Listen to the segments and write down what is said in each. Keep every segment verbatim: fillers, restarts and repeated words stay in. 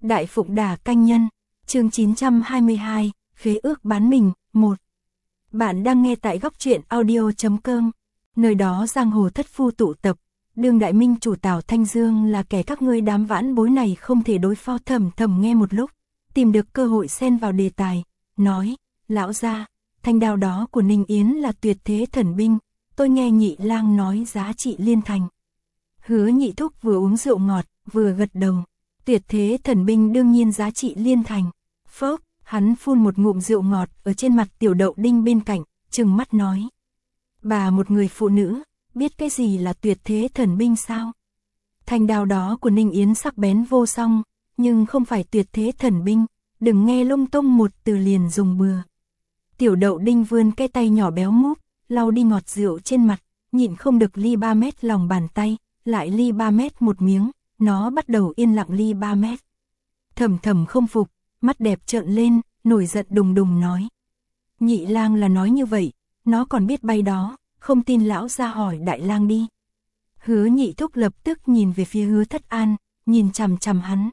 Đại Phụng Đà Canh Nhân, chương chín trăm hai mươi hai, khế ước bán mình, một. Bạn đang nghe tại góc truyện audio chấm com, nơi đó giang hồ thất phu tụ tập, đương đại minh chủ Tào Thanh Dương là kẻ các ngươi đám vãn bối này không thể đối phó. Thầm thầm nghe một lúc, tìm được cơ hội xen vào đề tài, nói, lão gia, thanh đao đó của Ninh Yến là tuyệt thế thần binh, tôi nghe Nhị Lang nói giá trị liên thành. Hứa Nhị Thúc vừa uống rượu ngọt, vừa gật đầu, tuyệt thế thần binh đương nhiên giá trị liên thành. Phốc, hắn phun một ngụm rượu ngọt ở trên mặt Tiểu Đậu Đinh bên cạnh, trừng mắt nói. Bà một người phụ nữ, biết cái gì là tuyệt thế thần binh sao? Thanh đao đó của Ninh Yến sắc bén vô song, nhưng không phải tuyệt thế thần binh, đừng nghe lung tung một từ liền dùng bừa. Tiểu Đậu Đinh vươn cái tay nhỏ béo múp, lau đi ngọt rượu trên mặt, nhịn không được ly ba mét lòng bàn tay, lại ly ba mét một miếng, nó bắt đầu yên lặng ly ba mét. Thầm thầm không phục, mắt đẹp trợn lên, nổi giận đùng đùng nói. Nhị Lang là nói như vậy, nó còn biết bay đó, không tin lão ra hỏi Đại Lang đi. Hứa Nhị Thúc lập tức nhìn về phía Hứa Thất An, nhìn chằm chằm hắn.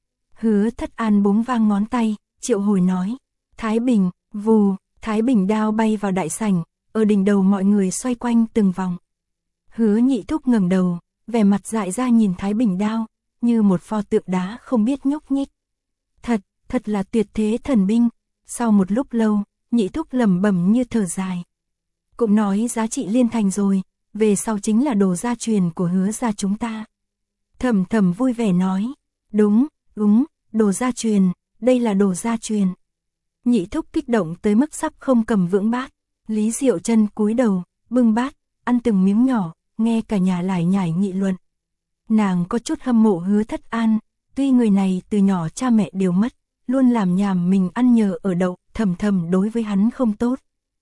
Hứa Thất An búng vang ngón tay, triệu hồi nói. Thái Bình, vù, Thái Bình đao bay vào đại sảnh, ở đỉnh đầu mọi người xoay quanh từng vòng. Hứa Nhị Thúc ngẩng đầu, vẻ mặt dại ra nhìn Thái Bình đao, như một pho tượng đá không biết nhúc nhích. Thật, thật là tuyệt thế thần binh. Sau một lúc lâu, Nhị Thúc lẩm bẩm như thở dài. Cũng nói giá trị liên thành rồi, về sau chính là đồ gia truyền của Hứa gia chúng ta. Thầm thầm vui vẻ nói, đúng, đúng, đồ gia truyền, đây là đồ gia truyền. Nhị Thúc kích động tới mức sắp không cầm vững bát. Lý Diệu Chân cúi đầu, bưng bát, ăn từng miếng nhỏ, nghe cả nhà lải nhải nghị luận. Nàng có chút hâm mộ Hứa Thất An, tuy người này từ nhỏ cha mẹ đều mất, luôn làm nhảm mình ăn nhờ ở đậu, thầm thầm đối với hắn không tốt.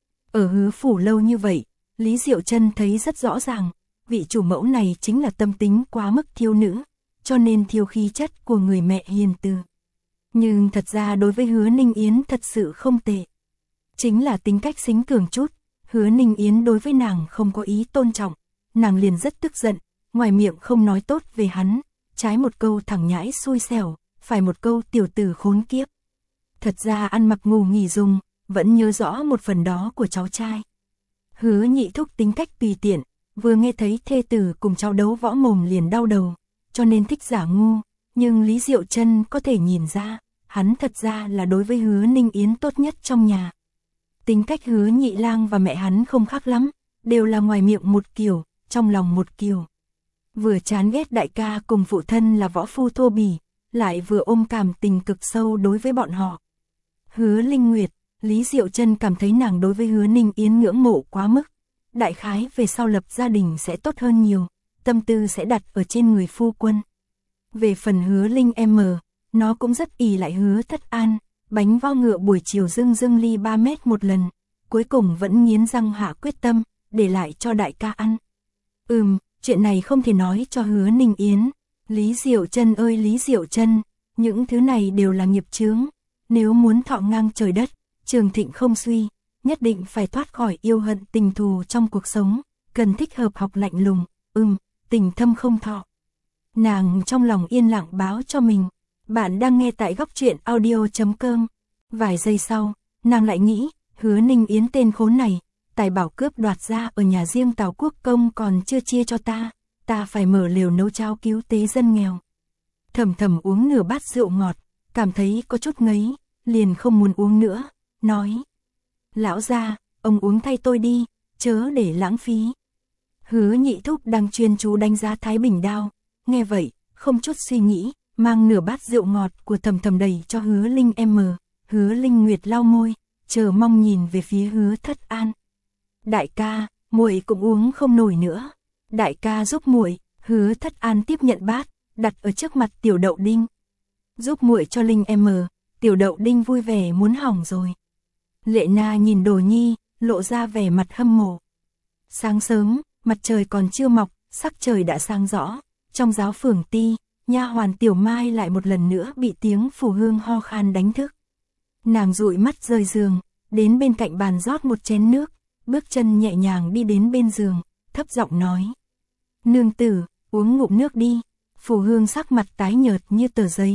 Ở Hứa phủ lâu như vậy, Lý Diệu Chân thấy rất rõ ràng, vị chủ mẫu này chính là tâm tính quá mức thiếu nữ, cho nên thiếu khí chất của người mẹ hiền từ. Nhưng thật ra đối với Hứa Ninh Yến thật sự không tệ. Chính là tính cách xính cường chút, Hứa Ninh Yến đối với nàng không có ý tôn trọng, nàng liền rất tức giận, ngoài miệng không nói tốt về hắn, trái một câu thẳng nhãi xui xẻo, phải một câu tiểu tử khốn kiếp. Thật ra ăn mặc ngủ nghỉ dùng, vẫn nhớ rõ một phần đó của cháu trai. Hứa Nhị Thúc tính cách tùy tiện, vừa nghe thấy thê tử cùng cháu đấu võ mồm liền đau đầu, cho nên thích giả ngu, nhưng Lý Diệu Chân có thể nhìn ra, hắn thật ra là đối với Hứa Ninh Yến tốt nhất trong nhà. Tính cách Hứa Nhị Lang và mẹ hắn không khác lắm, đều là ngoài miệng một kiểu, trong lòng một kiểu. Vừa chán ghét đại ca cùng phụ thân là võ phu thô bỉ, lại vừa ôm cảm tình cực sâu đối với bọn họ. Hứa Linh Nguyệt, Lý Diệu Chân cảm thấy nàng đối với Hứa Ninh Yến ngưỡng mộ quá mức. Đại khái về sau lập gia đình sẽ tốt hơn nhiều, tâm tư sẽ đặt ở trên người phu quân. Về phần Hứa Linh em, nó cũng rất ỷ lại Hứa Thất An, bánh vo ngựa buổi chiều dưng dưng ly ba mét một lần, cuối cùng vẫn nghiến răng hạ quyết tâm, để lại cho đại ca ăn. Ừm, chuyện này không thể nói cho Hứa Ninh Yến. Lý Diệu Chân ơi Lý Diệu Chân, những thứ này đều là nghiệp chướng, nếu muốn thọ ngang trời đất, trường thịnh không suy, nhất định phải thoát khỏi yêu hận tình thù trong cuộc sống, cần thích hợp học lạnh lùng, ừm, tình thâm không thọ. Nàng trong lòng yên lặng báo cho mình, bạn đang nghe tại góc truyện audio chấm com. Vài giây sau, nàng lại nghĩ, Hứa Ninh Yến tên khốn này, tài bảo cướp đoạt ra ở nhà riêng Tào Quốc Công còn chưa chia cho ta, ta phải mở lều nấu cháo cứu tế dân nghèo. Thầm thầm uống nửa bát rượu ngọt, cảm thấy có chút ngấy, liền không muốn uống nữa, nói. Lão gia, ông uống thay tôi đi, chớ để lãng phí. Hứa Nhị Thúc đang chuyên chú đánh giá Thái Bình đao, nghe vậy, không chút suy nghĩ, mang nửa bát rượu ngọt của thầm thầm đầy cho Hứa Linh em. Hứa Linh Nguyệt lau môi, chờ mong nhìn về phía Hứa Thất An. Đại ca, muội cũng uống không nổi nữa. Đại ca giúp muội. Hứa Thất An tiếp nhận bát, đặt ở trước mặt Tiểu Đậu Đinh. Giúp muội cho Linh em. Tiểu Đậu Đinh vui vẻ muốn hỏng rồi. Lệ Na nhìn Đồ Nhi, lộ ra vẻ mặt hâm mộ. Sáng sớm, mặt trời còn chưa mọc, sắc trời đã sáng rõ. Trong giáo phường ti, nha hoàn Tiểu Mai lại một lần nữa bị tiếng phù hương ho khan đánh thức. Nàng dụi mắt rời giường, đến bên cạnh bàn rót một chén nước, bước chân nhẹ nhàng đi đến bên giường, thấp giọng nói. Nương tử, uống ngụm nước đi. Phù hương sắc mặt tái nhợt như tờ giấy,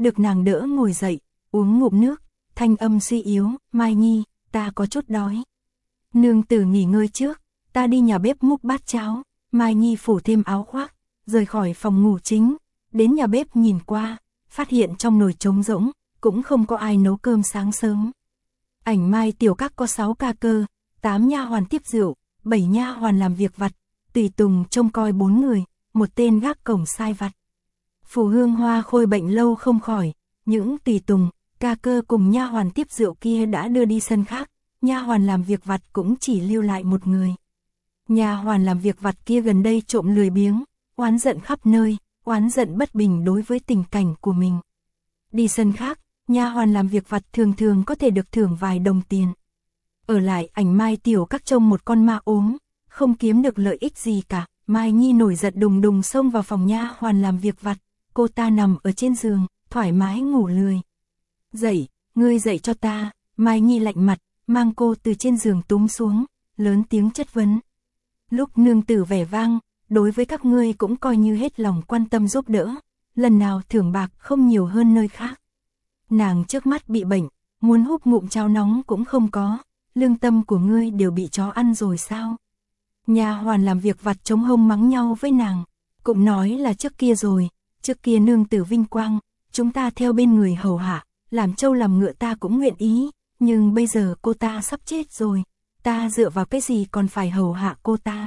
được nàng đỡ ngồi dậy, uống ngụm nước, thanh âm suy yếu, Mai Nhi, ta có chút đói. Nương tử nghỉ ngơi trước, ta đi nhà bếp múc bát cháo. Mai Nhi phủ thêm áo khoác, rời khỏi phòng ngủ chính, đến nhà bếp nhìn qua, phát hiện trong nồi trống rỗng, cũng không có ai nấu cơm sáng sớm. Ảnh Mai tiểu các có sáu ca cơ, tám nha hoàn tiếp rượu, bảy nha hoàn làm việc vặt, tùy tùng trông coi bốn người, một tên gác cổng sai vặt. Phù Hương Hoa Khôi bệnh lâu không khỏi, những tùy tùng, ca cơ cùng nha hoàn tiếp rượu kia đã đưa đi sân khác, nha hoàn làm việc vặt cũng chỉ lưu lại một người. Nha hoàn làm việc vặt kia gần đây trộm lười biếng, oán giận khắp nơi, oán giận bất bình đối với tình cảnh của mình. Đi sân khác, nha hoàn làm việc vặt thường thường có thể được thưởng vài đồng tiền. Ở lại Ảnh Mai tiểu các trông một con ma ốm, không kiếm được lợi ích gì cả. Mai Nhi nổi giận đùng đùng xông vào phòng nha hoàn làm việc vặt, cô ta nằm ở trên giường, thoải mái ngủ lười. Dậy, ngươi dậy cho ta. Mai Nhi lạnh mặt, mang cô từ trên giường túm xuống, lớn tiếng chất vấn. Lúc nương tử vẻ vang, đối với các ngươi cũng coi như hết lòng quan tâm giúp đỡ, lần nào thưởng bạc không nhiều hơn nơi khác. Nàng trước mắt bị bệnh, muốn húp ngụm cháo nóng cũng không có, lương tâm của ngươi đều bị chó ăn rồi sao? Nha hoàn làm việc vặt chống hông mắng nhau với nàng, cũng nói là trước kia rồi, trước kia nương tử vinh quang, chúng ta theo bên người hầu hạ, làm trâu làm ngựa ta cũng nguyện ý, nhưng bây giờ cô ta sắp chết rồi, ta dựa vào cái gì còn phải hầu hạ cô ta?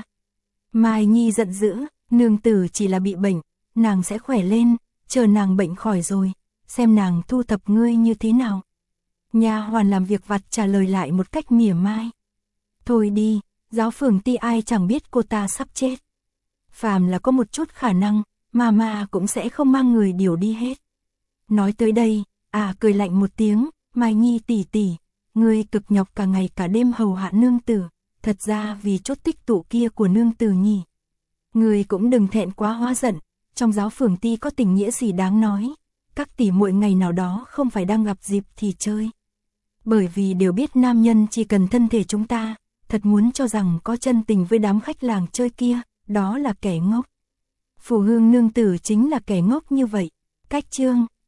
Mai Nhi giận dữ, nương tử chỉ là bị bệnh, nàng sẽ khỏe lên, chờ nàng bệnh khỏi rồi, xem nàng thu thập ngươi như thế nào. Nha hoàn làm việc vặt trả lời lại một cách mỉa mai. Thôi đi, giáo phường Ti ai chẳng biết cô ta sắp chết. Phàm là có một chút khả năng, mà mà cũng sẽ không mang người điều đi hết. Nói tới đây, à cười lạnh một tiếng, Mai Nhi tỷ tỷ, ngươi cực nhọc cả ngày cả đêm hầu hạ nương tử, thật ra vì chút tích tụ kia của nương tử nhỉ. Ngươi cũng đừng thẹn quá hóa giận, trong giáo phường Ti có tình nghĩa gì đáng nói, các tỷ muội ngày nào đó không phải đang gặp dịp thì chơi. Bởi vì đều biết nam nhân chỉ cần thân thể chúng ta, thật muốn cho rằng có chân tình với đám khách làng chơi kia, đó là kẻ ngốc. Phù Hương nương tử chính là kẻ ngốc như vậy. Cách chương